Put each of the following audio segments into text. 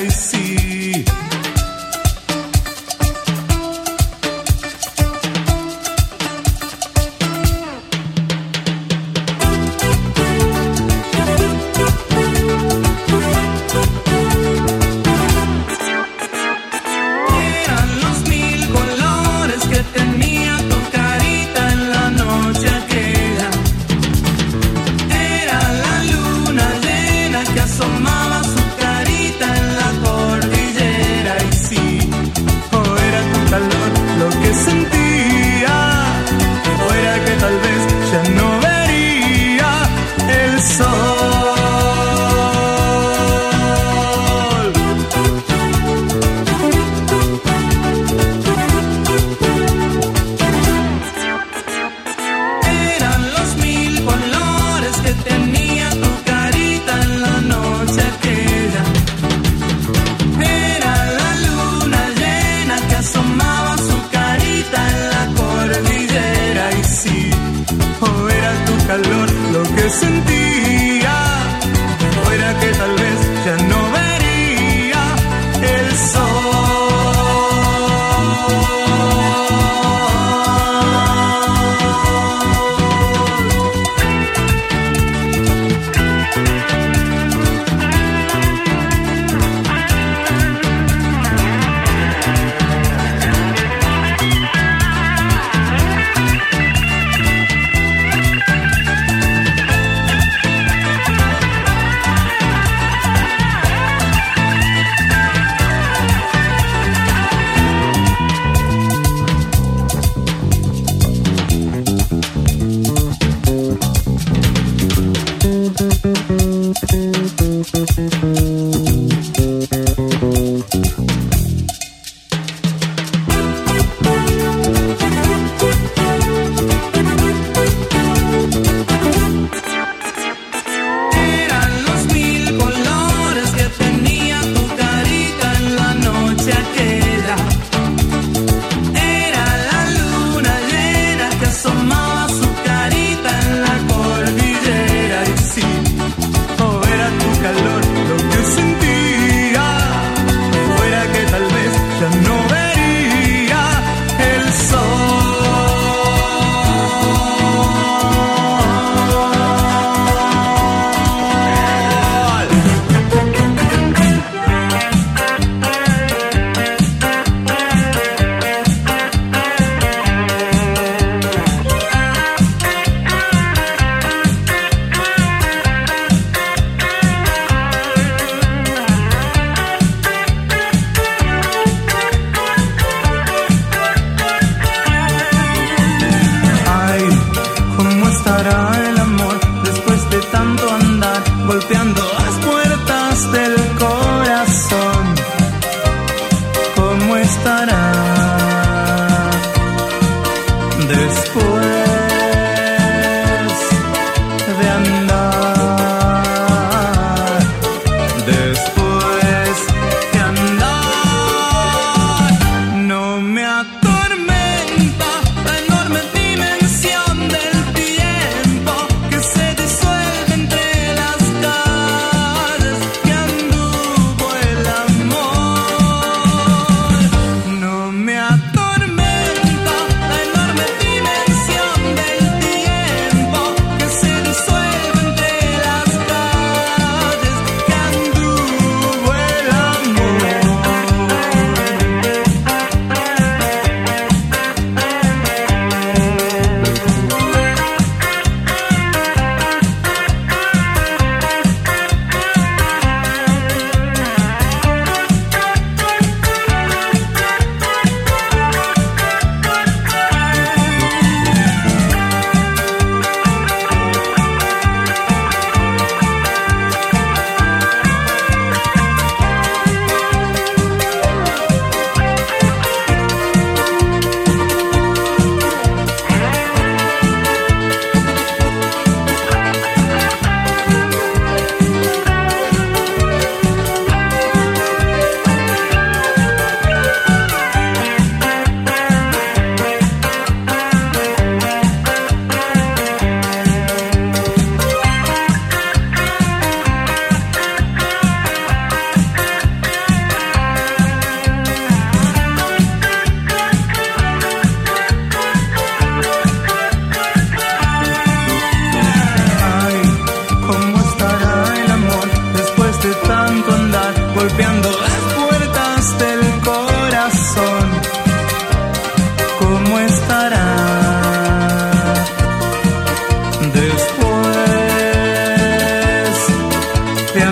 y sí. Asomaba su carita en la cordillera y sí, o era tu calor lo que sentía, o era que tal vez ya no vería el sol. Eran los mil colores que tenía tu carita en la noche aquella. Era la luna llena que asomaba su carita en la cordillera y sí, o era tu calor lo que sentía, o era que tal vez ya no vería el sol. Eran los mil colores que tenía tu carita en la noche aquella. Era la luna llena que asomaba su carita en la cordillera y sí, o era tu calor lo que sentía, o era que tal vez ya no vería el sol. Ay, ¿cómo estará el amor después de tanto andar golpeando las puertas del corazón? ¿Cómo estará después de andar? Después de andar, no me atormenta la enorme dimensión del tiempo que se disuelve entre las calles que anduvo el amor. No las puertas del corazón, ¿cómo estará después de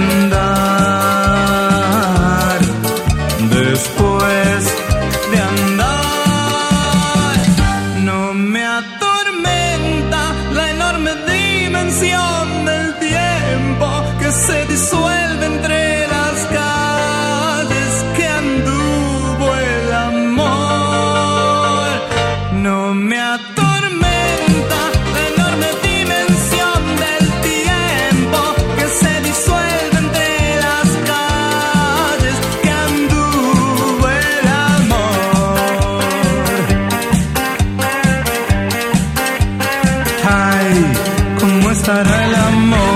andar? Después de andar, no me atormenta la enorme dimensión del tiempo que se disuelve entre las calles que anduvo el amor. No me atormenta la enorme dimensión del tiempo que se disuelve entre las calles que anduvo el amor. Ay, ¿cómo estará el amor?